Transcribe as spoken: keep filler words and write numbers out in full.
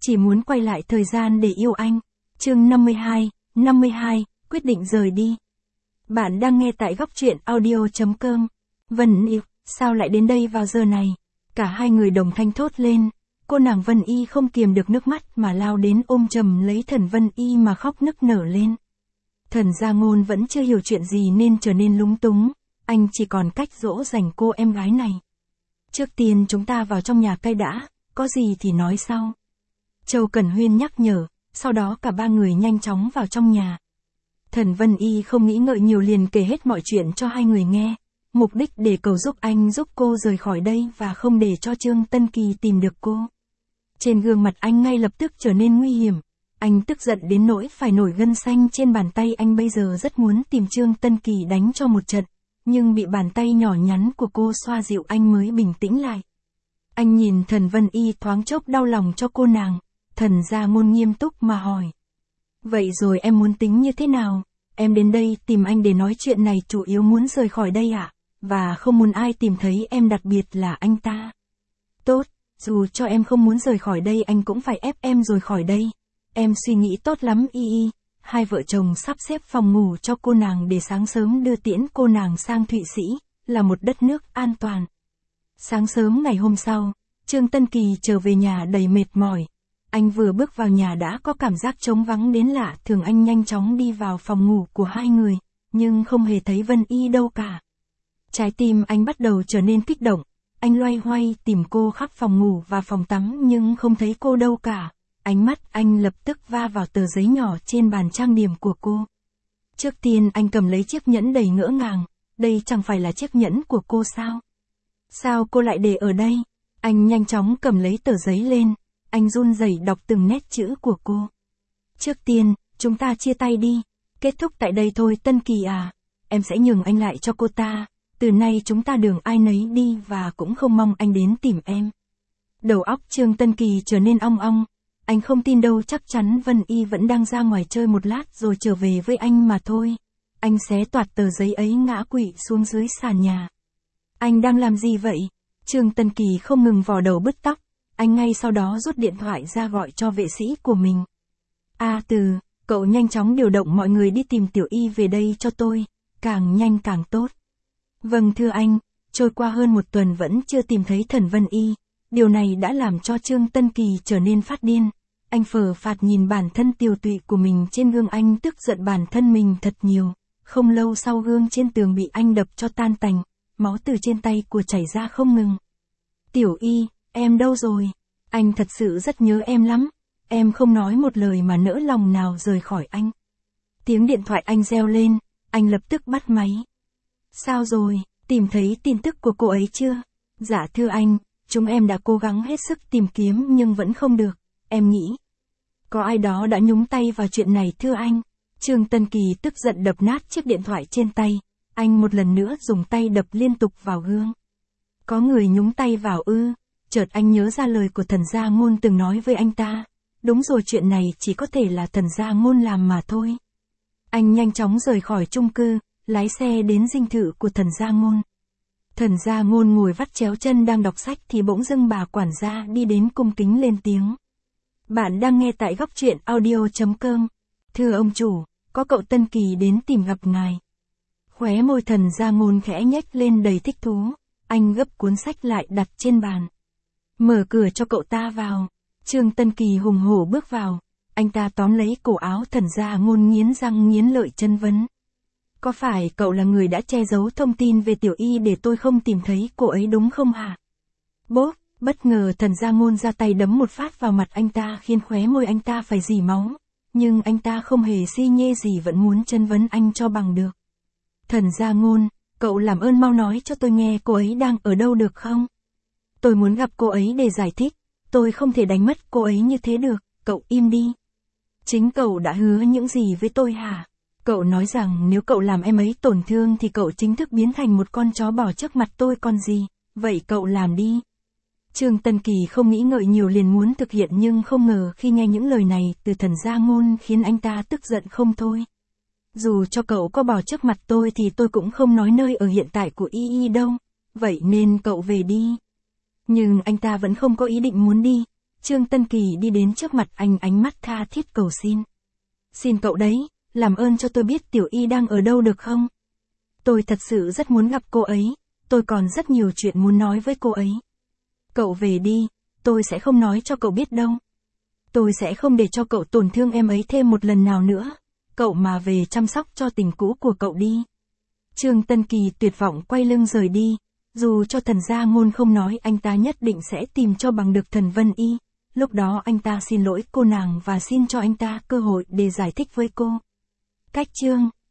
chỉ muốn quay lại thời gian để yêu anh. Chương năm mươi hai, năm mươi hai, quyết định rời đi. Bạn đang nghe tại góc truyện audio chấm com. Vân Y, sao lại đến đây vào giờ này? Cả hai người đồng thanh thốt lên. Cô nàng Vân Y không kiềm được nước mắt mà lao đến ôm chầm lấy Thần Vân Y mà khóc nức nở lên. Thần Gia Ngôn vẫn chưa hiểu chuyện gì nên trở nên lúng túng, anh chỉ còn cách dỗ dành cô em gái này. Trước tiên chúng ta vào trong nhà cây đã, có gì thì nói sau. Châu Cẩn Huyên nhắc nhở, sau đó cả ba người nhanh chóng vào trong nhà. Thần Vân Y không nghĩ ngợi nhiều liền kể hết mọi chuyện cho hai người nghe, mục đích để cầu giúp anh giúp cô rời khỏi đây và không để cho Trương Tân Kỳ tìm được cô. Trên gương mặt anh ngay lập tức trở nên nguy hiểm, anh tức giận đến nỗi phải nổi gân xanh trên bàn tay. Anh bây giờ rất muốn tìm Trương Tân Kỳ đánh cho một trận, nhưng bị bàn tay nhỏ nhắn của cô xoa dịu anh mới bình tĩnh lại. Anh nhìn Thần Vân Y thoáng chốc đau lòng cho cô nàng. Thần Gia Ngôn nghiêm túc mà hỏi. Vậy rồi em muốn tính như thế nào? Em đến đây tìm anh để nói chuyện này chủ yếu muốn rời khỏi đây ạ? À? Và không muốn ai tìm thấy em, đặc biệt là anh ta. Tốt, dù cho em không muốn rời khỏi đây anh cũng phải ép em rời khỏi đây. Em suy nghĩ tốt lắm Y Y. Hai vợ chồng sắp xếp phòng ngủ cho cô nàng để sáng sớm đưa tiễn cô nàng sang Thụy Sĩ, là một đất nước an toàn. Sáng sớm ngày hôm sau, Trương Tân Kỳ trở về nhà đầy mệt mỏi. Anh vừa bước vào nhà đã có cảm giác trống vắng đến lạ thường. Anh nhanh chóng đi vào phòng ngủ của hai người, nhưng không hề thấy Vân Y đâu cả. Trái tim anh bắt đầu trở nên kích động, anh loay hoay tìm cô khắp phòng ngủ và phòng tắm nhưng không thấy cô đâu cả. Ánh mắt anh lập tức va vào tờ giấy nhỏ trên bàn trang điểm của cô. Trước tiên anh cầm lấy chiếc nhẫn đầy ngỡ ngàng, đây chẳng phải là chiếc nhẫn của cô sao? Sao cô lại để ở đây? Anh nhanh chóng cầm lấy tờ giấy lên, anh run rẩy đọc từng nét chữ của cô. Trước tiên, chúng ta chia tay đi, kết thúc tại đây thôi Tân Kỳ à, em sẽ nhường anh lại cho cô ta, từ nay chúng ta đường ai nấy đi và cũng không mong anh đến tìm em. Đầu óc Trương Tân Kỳ trở nên ong ong, anh không tin đâu, chắc chắn Vân Y vẫn đang ra ngoài chơi một lát rồi trở về với anh mà thôi. Anh xé toạc tờ giấy ấy ngã quỵ xuống dưới sàn nhà. Anh đang làm gì vậy? Trương Tân Kỳ không ngừng vò đầu bứt tóc, anh ngay sau đó rút điện thoại ra gọi cho vệ sĩ của mình. A Từ, cậu nhanh chóng điều động mọi người đi tìm Tiểu Y về đây cho tôi, càng nhanh càng tốt. Vâng thưa anh. Trôi qua hơn một tuần vẫn chưa tìm thấy Thần Vân Y, điều này đã làm cho Trương Tân Kỳ trở nên phát điên. Anh phờ phạt nhìn bản thân tiều tụy của mình trên gương, anh tức giận bản thân mình thật nhiều. Không lâu sau gương trên tường bị anh đập cho tan tành, máu từ trên tay của chảy ra không ngừng. Tiểu Y, em đâu rồi? Anh thật sự rất nhớ em lắm. Em không nói một lời mà nỡ lòng nào rời khỏi anh. Tiếng điện thoại anh reo lên, anh lập tức bắt máy. Sao rồi, tìm thấy tin tức của cô ấy chưa? Dạ thưa anh, chúng em đã cố gắng hết sức tìm kiếm nhưng vẫn không được. Em nghĩ có ai đó đã nhúng tay vào chuyện này thưa anh. Trương Tân Kỳ tức giận đập nát chiếc điện thoại trên tay. Anh một lần nữa dùng tay đập liên tục vào gương. Có người nhúng tay vào ư? Chợt anh nhớ ra lời của Thần Gia Ngôn từng nói với anh ta. Đúng rồi, chuyện này chỉ có thể là Thần Gia Ngôn làm mà thôi. Anh nhanh chóng rời khỏi chung cư, lái xe đến dinh thự của Thần Gia Ngôn. Thần Gia Ngôn ngồi vắt chéo chân đang đọc sách thì bỗng dưng bà quản gia đi đến cung kính lên tiếng. Bạn đang nghe tại góc truyện audio chấm com. Thưa ông chủ, có cậu Tân Kỳ đến tìm gặp ngài. Khóe môi Thần Gia Ngôn khẽ nhếch lên đầy thích thú. Anh gấp cuốn sách lại đặt trên bàn. Mở cửa cho cậu ta vào. Trương Tân Kỳ hùng hổ bước vào. Anh ta tóm lấy cổ áo Thần Gia Ngôn, nghiến răng nghiến lợi chất vấn. Có phải cậu là người đã che giấu thông tin về Tiểu Y để tôi không tìm thấy cô ấy đúng không hả? Bốp, bất ngờ Thần Gia Ngôn ra tay đấm một phát vào mặt anh ta khiến khóe môi anh ta phải rỉ máu. Nhưng anh ta không hề si nhê gì, vẫn muốn chất vấn anh cho bằng được. Thần Gia Ngôn, cậu làm ơn mau nói cho tôi nghe cô ấy đang ở đâu được không? Tôi muốn gặp cô ấy để giải thích, tôi không thể đánh mất cô ấy như thế được, cậu im đi. Chính cậu đã hứa những gì với tôi hả? Cậu nói rằng nếu cậu làm em ấy tổn thương thì cậu chính thức biến thành một con chó bỏ trước mặt tôi còn gì, vậy cậu làm đi. Trương Tân Kỳ không nghĩ ngợi nhiều liền muốn thực hiện, nhưng không ngờ khi nghe những lời này từ Thần Gia Ngôn khiến anh ta tức giận không thôi. Dù cho cậu có bỏ trước mặt tôi thì tôi cũng không nói nơi ở hiện tại của Y Y đâu, vậy nên cậu về đi. Nhưng anh ta vẫn không có ý định muốn đi. Trương Tân Kỳ đi đến trước mặt anh, ánh mắt tha thiết cầu xin. Xin cậu đấy, làm ơn cho tôi biết Tiểu Y đang ở đâu được không? Tôi thật sự rất muốn gặp cô ấy, tôi còn rất nhiều chuyện muốn nói với cô ấy. Cậu về đi, tôi sẽ không nói cho cậu biết đâu. Tôi sẽ không để cho cậu tổn thương em ấy thêm một lần nào nữa. Cậu mà về chăm sóc cho tình cũ của cậu đi. Trương Tân Kỳ tuyệt vọng quay lưng rời đi. Dù cho thần gia ngôn không nói, anh ta nhất định sẽ tìm cho bằng được thần Vân Y. Lúc đó anh ta xin lỗi cô nàng và xin cho anh ta cơ hội để giải thích với cô. Cách chương